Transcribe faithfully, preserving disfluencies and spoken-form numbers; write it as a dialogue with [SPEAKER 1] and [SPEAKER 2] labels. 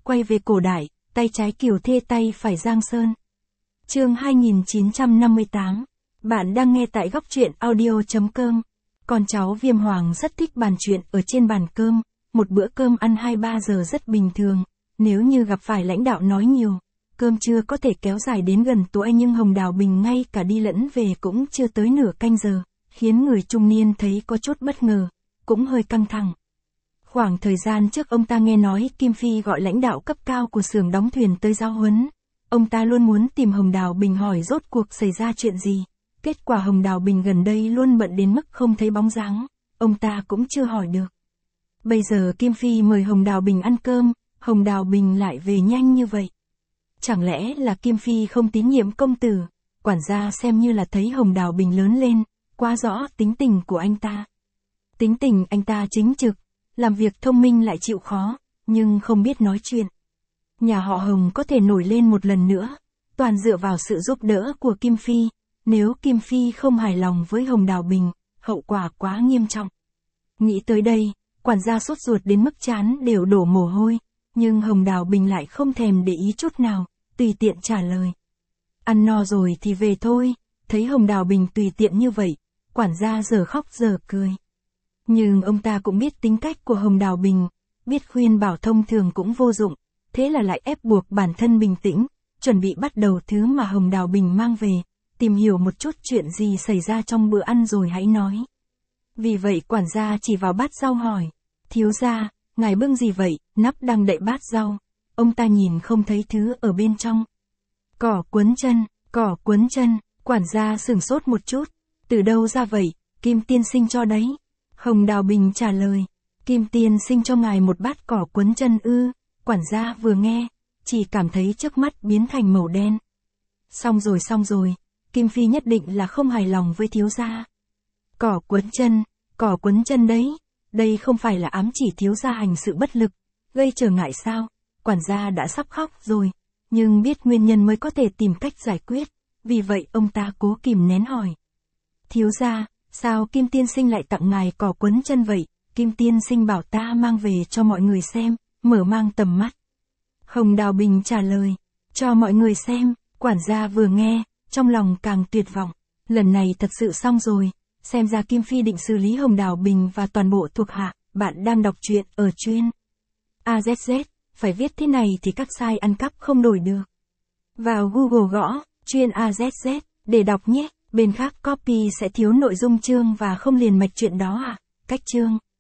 [SPEAKER 1] quay về cổ đại, tay trái Kiều Thê tay phải Giang Sơn. Chương hai nghìn chín trăm năm mươi tám. Bạn đang nghe tại góc truyện audio chấm com. Con cháu Viêm Hoàng rất thích bàn chuyện ở trên bàn cơm, một bữa cơm ăn hai ba giờ rất bình thường, nếu như gặp phải lãnh đạo nói nhiều, cơm trưa có thể kéo dài đến gần tối, nhưng Hồng Đào Bình ngay cả đi lẫn về cũng chưa tới nửa canh giờ, khiến người trung niên thấy có chút bất ngờ, cũng hơi căng thẳng. Khoảng thời gian trước ông ta nghe nói Kim Phi gọi lãnh đạo cấp cao của xưởng đóng thuyền tới giao huấn. Ông ta luôn muốn tìm Hồng Đào Bình hỏi rốt cuộc xảy ra chuyện gì. Kết quả Hồng Đào Bình gần đây luôn bận đến mức không thấy bóng dáng, ông ta cũng chưa hỏi được. Bây giờ Kim Phi mời Hồng Đào Bình ăn cơm, Hồng Đào Bình lại về nhanh như vậy. Chẳng lẽ là Kim Phi không tín nhiệm công tử? Quản gia xem như là thấy Hồng Đào Bình lớn lên, quá rõ tính tình của anh ta. Tính tình anh ta chính trực, làm việc thông minh lại chịu khó, nhưng không biết nói chuyện. Nhà họ Hồng có thể nổi lên một lần nữa, toàn dựa vào sự giúp đỡ của Kim Phi. Nếu Kim Phi không hài lòng với Hồng Đào Bình, hậu quả quá nghiêm trọng. Nghĩ tới đây, quản gia sốt ruột đến mức trán đều đổ mồ hôi, nhưng Hồng Đào Bình lại không thèm để ý chút nào, tùy tiện trả lời. Ăn no rồi thì về thôi. Thấy Hồng Đào Bình tùy tiện như vậy, quản gia giờ khóc giờ cười. Nhưng ông ta cũng biết tính cách của Hồng Đào Bình, biết khuyên bảo thông thường cũng vô dụng, thế là lại ép buộc bản thân bình tĩnh, chuẩn bị bắt đầu thứ mà Hồng Đào Bình mang về, tìm hiểu một chút chuyện gì xảy ra trong bữa ăn rồi hãy nói. Vì vậy quản gia chỉ vào bát rau hỏi, thiếu gia, ngài bưng gì vậy? Nắp đang đậy bát rau, ông ta nhìn không thấy thứ ở bên trong. Cỏ cuốn chân, cỏ cuốn chân, quản gia sửng sốt một chút, từ đâu ra vậy? Kim tiên sinh cho đấy. Hồng Đào Bình trả lời, Kim tiên sinh cho ngài một bát cỏ cuốn chân ư? Quản gia vừa nghe, chỉ cảm thấy trước mắt biến thành màu đen. Xong rồi xong rồi, Kim Phi nhất định là không hài lòng với thiếu gia. Cỏ cuốn chân, cỏ cuốn chân đấy, đây không phải là ám chỉ thiếu gia hành sự bất lực, gây trở ngại sao? Quản gia đã sắp khóc rồi, nhưng biết nguyên nhân mới có thể tìm cách giải quyết, vì vậy ông ta cố kìm nén hỏi. Thiếu gia, sao Kim tiên sinh lại tặng ngài cỏ quấn chân vậy? Kim tiên sinh bảo ta mang về cho mọi người xem, mở mang tầm mắt. Hồng Đào Bình trả lời, cho mọi người xem. Quản gia vừa nghe, trong lòng càng tuyệt vọng. Lần này thật sự xong rồi, xem ra Kim Phi định xử lý Hồng Đào Bình và toàn bộ thuộc hạ. Bạn đang đọc truyện ở chuyên a zét zét, phải viết thế này thì các site ăn cắp không đổi được. Vào Google gõ, chuyên a zét zét, để đọc nhé. Bên khác copy sẽ thiếu nội dung chương và không liền mạch chuyện đó à? Cách chương